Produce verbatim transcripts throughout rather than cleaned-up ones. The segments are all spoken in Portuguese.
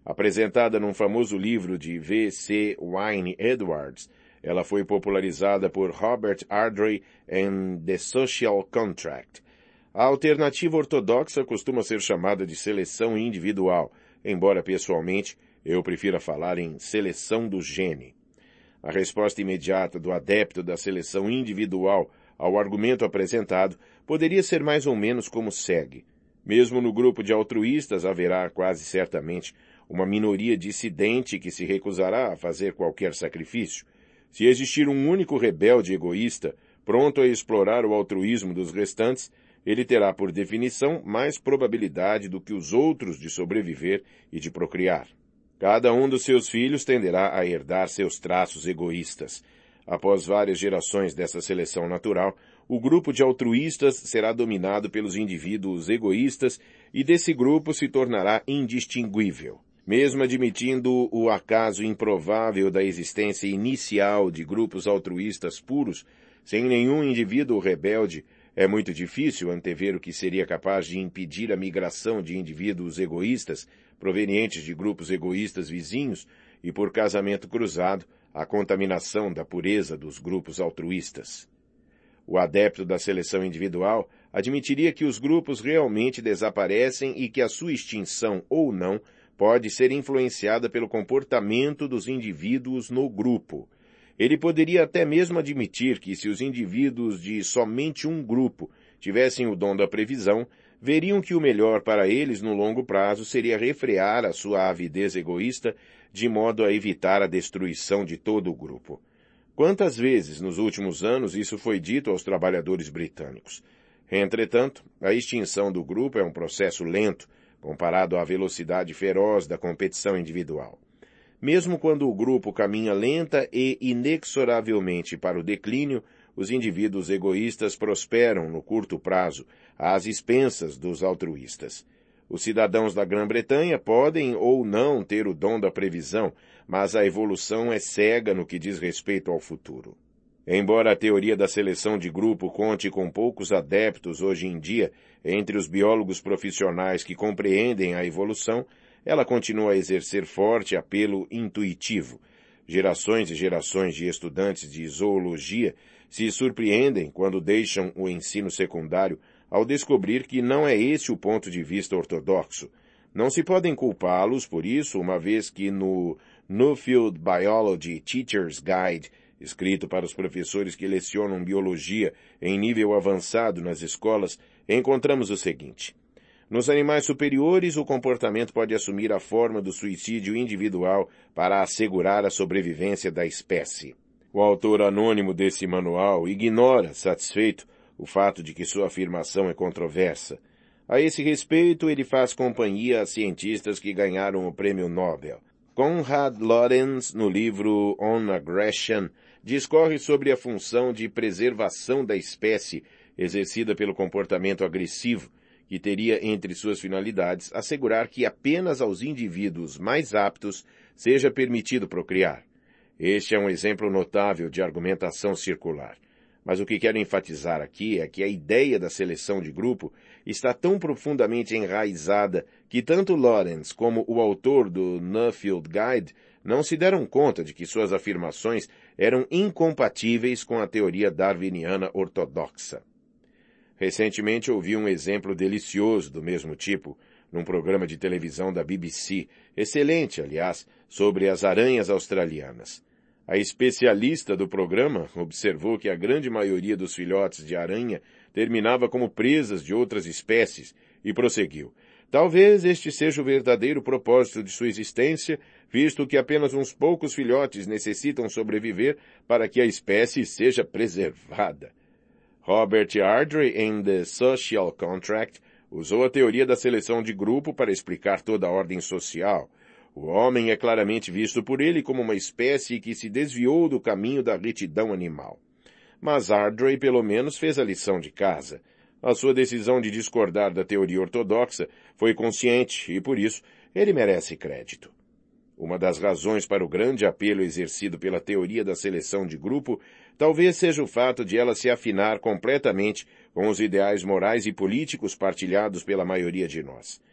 Apresentada num famoso livro de V C Wayne Edwards, ela foi popularizada por Robert Ardrey em The Social Contract. A alternativa ortodoxa costuma ser chamada de seleção individual, embora pessoalmente eu prefira falar em seleção do gene. A resposta imediata do adepto da seleção individual ao argumento apresentado poderia ser mais ou menos como segue. Mesmo no grupo de altruístas haverá quase certamente uma minoria dissidente que se recusará a fazer qualquer sacrifício. Se existir um único rebelde egoísta, pronto a explorar o altruísmo dos restantes, ele terá, por definição, mais probabilidade do que os outros de sobreviver e de procriar. Cada um dos seus filhos tenderá a herdar seus traços egoístas. Após várias gerações dessa seleção natural, o grupo de altruístas será dominado pelos indivíduos egoístas e desse grupo se tornará indistinguível. Mesmo admitindo o acaso improvável da existência inicial de grupos altruístas puros, sem nenhum indivíduo rebelde, é muito difícil antever o que seria capaz de impedir a migração de indivíduos egoístas, provenientes de grupos egoístas vizinhos, e por casamento cruzado, a contaminação da pureza dos grupos altruístas. O adepto da seleção individual admitiria que os grupos realmente desaparecem e que a sua extinção ou não pode ser influenciada pelo comportamento dos indivíduos no grupo. Ele poderia até mesmo admitir que se os indivíduos de somente um grupo tivessem o dom da previsão, veriam que o melhor para eles no longo prazo seria refrear a sua avidez egoísta de modo a evitar a destruição de todo o grupo. Quantas vezes nos últimos anos isso foi dito aos trabalhadores britânicos? Entretanto, a extinção do grupo é um processo lento, comparado à velocidade feroz da competição individual. Mesmo quando o grupo caminha lenta e inexoravelmente para o declínio, os indivíduos egoístas prosperam no curto prazo, às expensas dos altruístas. Os cidadãos da Grã-Bretanha podem ou não ter o dom da previsão, mas a evolução é cega no que diz respeito ao futuro. Embora a teoria da seleção de grupo conte com poucos adeptos hoje em dia entre os biólogos profissionais que compreendem a evolução, ela continua a exercer forte apelo intuitivo. Gerações e gerações de estudantes de zoologia se surpreendem quando deixam o ensino secundário ao descobrir que não é esse o ponto de vista ortodoxo. Não se podem culpá-los por isso, uma vez que no Nuffield Biology Teacher's Guide, escrito para os professores que lecionam biologia em nível avançado nas escolas, encontramos o seguinte. Nos animais superiores, o comportamento pode assumir a forma do suicídio individual para assegurar a sobrevivência da espécie. O autor anônimo desse manual ignora, satisfeito, o fato de que sua afirmação é controversa. A esse respeito, ele faz companhia a cientistas que ganharam o prêmio Nobel. Konrad Lorenz, no livro On Aggression, discorre sobre a função de preservação da espécie exercida pelo comportamento agressivo, que teria entre suas finalidades assegurar que apenas aos indivíduos mais aptos seja permitido procriar. Este é um exemplo notável de argumentação circular. Mas o que quero enfatizar aqui é que a ideia da seleção de grupo está tão profundamente enraizada que tanto Lorenz como o autor do Nuffield Guide não se deram conta de que suas afirmações eram incompatíveis com a teoria darwiniana ortodoxa. Recentemente ouvi um exemplo delicioso do mesmo tipo num programa de televisão da B B C, excelente, aliás, sobre as aranhas australianas. A especialista do programa observou que a grande maioria dos filhotes de aranha terminava como presas de outras espécies e prosseguiu. Talvez este seja o verdadeiro propósito de sua existência, visto que apenas uns poucos filhotes necessitam sobreviver para que a espécie seja preservada. Robert Ardrey, em The Social Contract, usou a teoria da seleção de grupo para explicar toda a ordem social. O homem é claramente visto por ele como uma espécie que se desviou do caminho da retidão animal. Mas Ardrey, pelo menos, fez a lição de casa. A sua decisão de discordar da teoria ortodoxa foi consciente e, por isso, ele merece crédito. Uma das razões para o grande apelo exercido pela teoria da seleção de grupo talvez seja o fato de ela se afinar completamente com os ideais morais e políticos partilhados pela maioria de nós.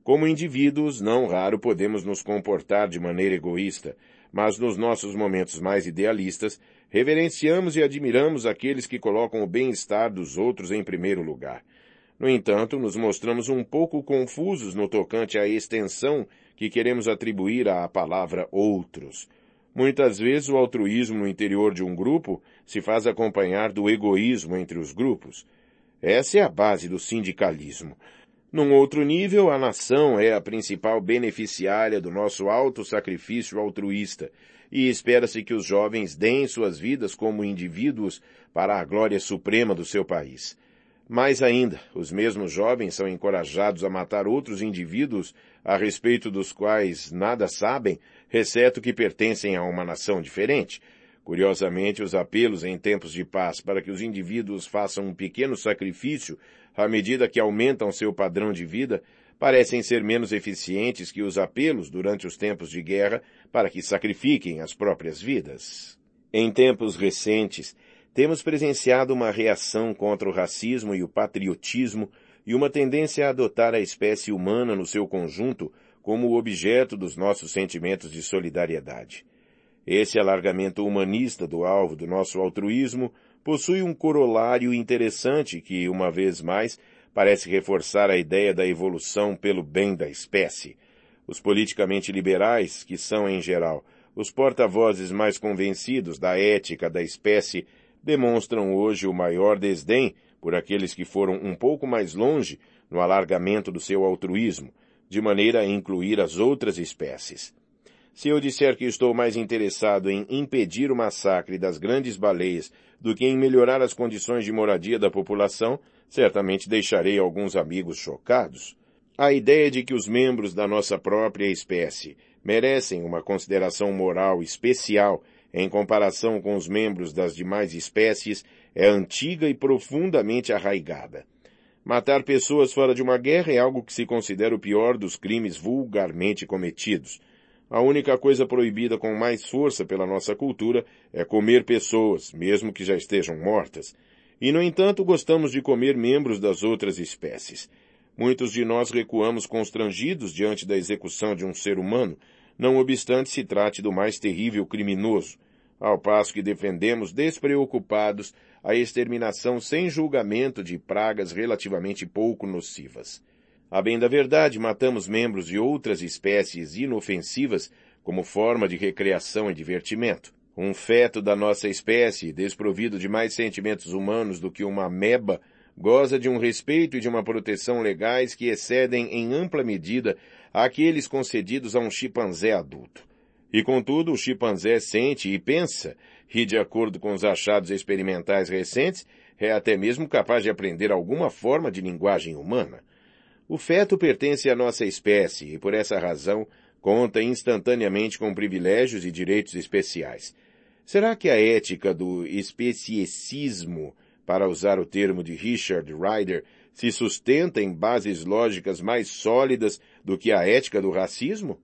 Como indivíduos, não raro podemos nos comportar de maneira egoísta, mas nos nossos momentos mais idealistas, reverenciamos e admiramos aqueles que colocam o bem-estar dos outros em primeiro lugar. No entanto, nos mostramos um pouco confusos no tocante à extensão que queremos atribuir à palavra outros. Muitas vezes o altruísmo no interior de um grupo se faz acompanhar do egoísmo entre os grupos. Essa é a base do sindicalismo. Num outro nível, a nação é a principal beneficiária do nosso alto sacrifício altruísta, e espera-se que os jovens deem suas vidas como indivíduos para a glória suprema do seu país. Mais ainda, os mesmos jovens são encorajados a matar outros indivíduos a respeito dos quais nada sabem, exceto que pertencem a uma nação diferente. Curiosamente, os apelos em tempos de paz para que os indivíduos façam um pequeno sacrifício à medida que aumentam seu padrão de vida parecem ser menos eficientes que os apelos durante os tempos de guerra para que sacrifiquem as próprias vidas. Em tempos recentes, temos presenciado uma reação contra o racismo e o patriotismo e uma tendência a adotar a espécie humana no seu conjunto como objeto dos nossos sentimentos de solidariedade. Esse alargamento humanista do alvo do nosso altruísmo possui um corolário interessante que, uma vez mais, parece reforçar a ideia da evolução pelo bem da espécie. Os politicamente liberais, que são, em geral, os porta-vozes mais convencidos da ética da espécie, demonstram hoje o maior desdém por aqueles que foram um pouco mais longe no alargamento do seu altruísmo, de maneira a incluir as outras espécies. Se eu disser que estou mais interessado em impedir o massacre das grandes baleias do que em melhorar as condições de moradia da população, certamente deixarei alguns amigos chocados. A ideia de que os membros da nossa própria espécie merecem uma consideração moral especial em comparação com os membros das demais espécies é antiga e profundamente arraigada. Matar pessoas fora de uma guerra é algo que se considera o pior dos crimes vulgarmente cometidos. A única coisa proibida com mais força pela nossa cultura é comer pessoas, mesmo que já estejam mortas. E, no entanto, gostamos de comer membros das outras espécies. Muitos de nós recuamos constrangidos diante da execução de um ser humano, não obstante se trate do mais terrível criminoso, ao passo que defendemos despreocupados a exterminação sem julgamento de pragas relativamente pouco nocivas. A bem da verdade, matamos membros de outras espécies inofensivas como forma de recreação e divertimento. Um feto da nossa espécie, desprovido de mais sentimentos humanos do que uma ameba, goza de um respeito e de uma proteção legais que excedem em ampla medida aqueles concedidos a um chimpanzé adulto. E, contudo, o chimpanzé sente e pensa, e, de acordo com os achados experimentais recentes, é até mesmo capaz de aprender alguma forma de linguagem humana. O feto pertence à nossa espécie e, por essa razão, conta instantaneamente com privilégios e direitos especiais. Será que a ética do especiecismo, para usar o termo de Richard Ryder, se sustenta em bases lógicas mais sólidas do que a ética do racismo?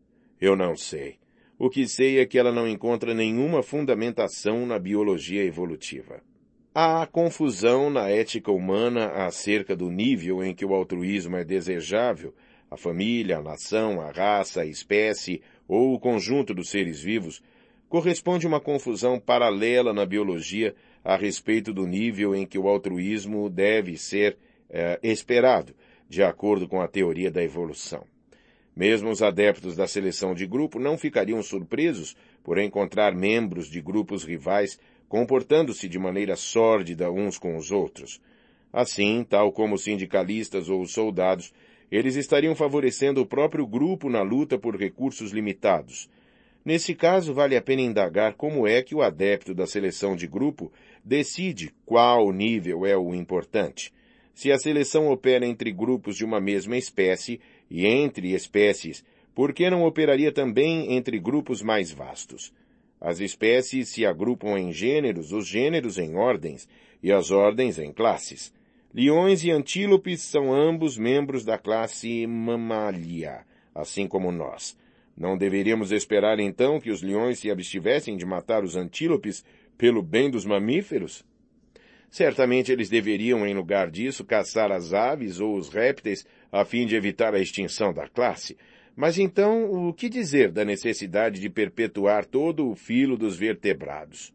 Eu não sei. O que sei é que ela não encontra nenhuma fundamentação na biologia evolutiva. Há confusão na ética humana acerca do nível em que o altruísmo é desejável, a família, a nação, a raça, a espécie ou o conjunto dos seres vivos. Corresponde uma confusão paralela na biologia a respeito do nível em que o altruísmo deve ser eh, esperado, de acordo com a teoria da evolução. Mesmo os adeptos da seleção de grupo não ficariam surpresos por encontrar membros de grupos rivais comportando-se de maneira sórdida uns com os outros. Assim, tal como os sindicalistas ou os soldados, eles estariam favorecendo o próprio grupo na luta por recursos limitados. Nesse caso, vale a pena indagar como é que o adepto da seleção de grupo decide qual nível é o importante. Se a seleção opera entre grupos de uma mesma espécie e entre espécies, por que não operaria também entre grupos mais vastos? As espécies se agrupam em gêneros, os gêneros em ordens, e as ordens em classes. Leões e antílopes são ambos membros da classe Mammalia, assim como nós. Não deveríamos esperar então que os leões se abstivessem de matar os antílopes pelo bem dos mamíferos? Certamente eles deveriam, em lugar disso, caçar as aves ou os répteis a fim de evitar a extinção da classe. Mas então, o que dizer da necessidade de perpetuar todo o filo dos vertebrados?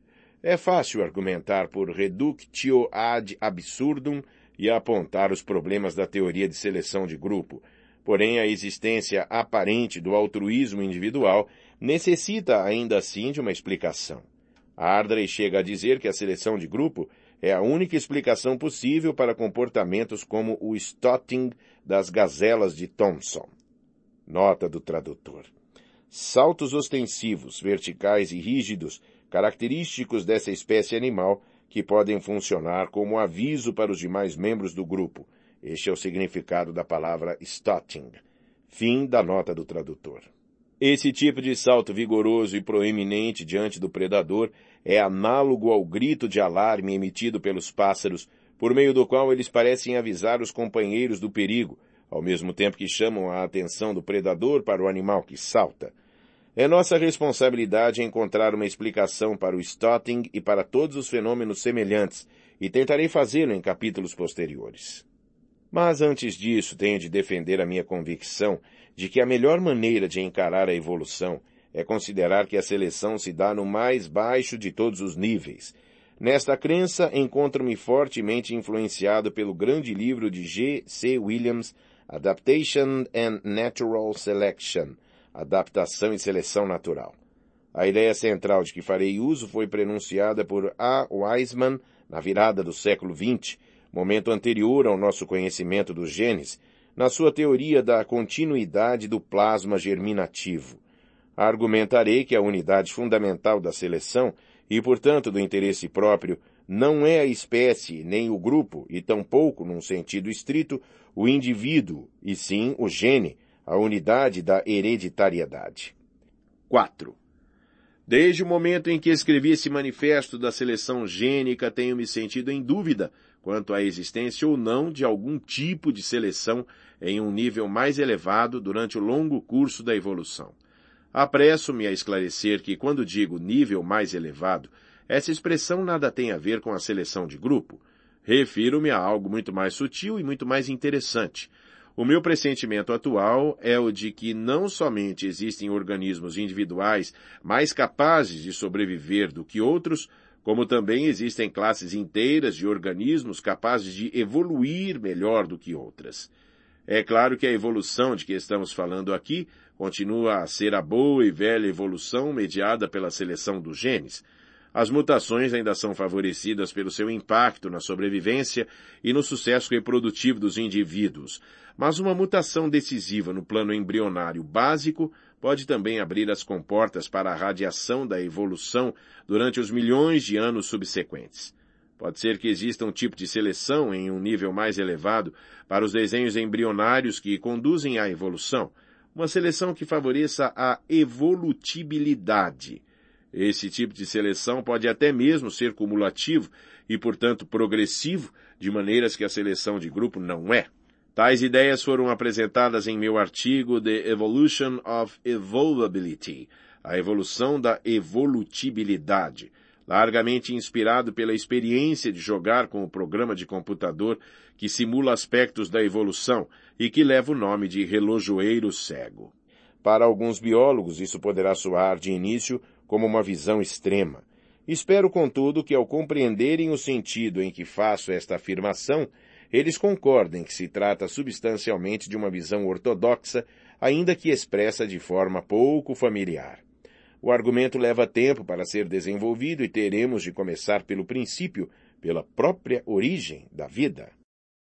É fácil argumentar por reductio ad absurdum e apontar os problemas da teoria de seleção de grupo. Porém, a existência aparente do altruísmo individual necessita ainda assim de uma explicação. Ardrey chega a dizer que a seleção de grupo é a única explicação possível para comportamentos como o stotting das gazelas de Thomson. Nota do tradutor. Saltos ostensivos, verticais e rígidos, característicos dessa espécie animal, que podem funcionar como aviso para os demais membros do grupo. Este é o significado da palavra stotting. Fim da nota do tradutor. Esse tipo de salto vigoroso e proeminente diante do predador é análogo ao grito de alarme emitido pelos pássaros, por meio do qual eles parecem avisar os companheiros do perigo, ao mesmo tempo que chamam a atenção do predador para o animal que salta. É nossa responsabilidade encontrar uma explicação para o stotting e para todos os fenômenos semelhantes, e tentarei fazê-lo em capítulos posteriores. Mas antes disso, tenho de defender a minha convicção de que a melhor maneira de encarar a evolução é considerar que a seleção se dá no mais baixo de todos os níveis. Nesta crença, encontro-me fortemente influenciado pelo grande livro de G C Williams, Adaptation and Natural Selection, Adaptação e Seleção Natural. A ideia central de que farei uso foi prenunciada por A. Weismann na virada do século vinte, momento anterior ao nosso conhecimento dos genes, na sua teoria da continuidade do plasma germinativo. Argumentarei que a unidade fundamental da seleção, e portanto do interesse próprio, não é a espécie nem o grupo, e tampouco, num sentido estrito, o indivíduo, e sim o gene, a unidade da hereditariedade. quatro. Desde o momento em que escrevi esse manifesto da seleção gênica, tenho me sentido em dúvida quanto à existência ou não de algum tipo de seleção em um nível mais elevado durante o longo curso da evolução. Apresso-me a esclarecer que, quando digo nível mais elevado, essa expressão nada tem a ver com a seleção de grupo. Refiro-me a algo muito mais sutil e muito mais interessante. O meu pressentimento atual é o de que não somente existem organismos individuais mais capazes de sobreviver do que outros, como também existem classes inteiras de organismos capazes de evoluir melhor do que outras. É claro que a evolução de que estamos falando aqui continua a ser a boa e velha evolução mediada pela seleção dos genes. As mutações ainda são favorecidas pelo seu impacto na sobrevivência e no sucesso reprodutivo dos indivíduos, mas uma mutação decisiva no plano embrionário básico pode também abrir as comportas para a radiação da evolução durante os milhões de anos subsequentes. Pode ser que exista um tipo de seleção em um nível mais elevado para os desenhos embrionários que conduzem à evolução, uma seleção que favoreça a evolutibilidade. Esse tipo de seleção pode até mesmo ser cumulativo e, portanto, progressivo, de maneiras que a seleção de grupo não é. Tais ideias foram apresentadas em meu artigo The Evolution of Evolvability, a evolução da evolutibilidade, largamente inspirado pela experiência de jogar com o programa de computador que simula aspectos da evolução e que leva o nome de relojoeiro cego. Para alguns biólogos, isso poderá soar de início como uma visão extrema. Espero, contudo, que ao compreenderem o sentido em que faço esta afirmação, eles concordem que se trata substancialmente de uma visão ortodoxa, ainda que expressa de forma pouco familiar. O argumento leva tempo para ser desenvolvido e teremos de começar pelo princípio, pela própria origem da vida.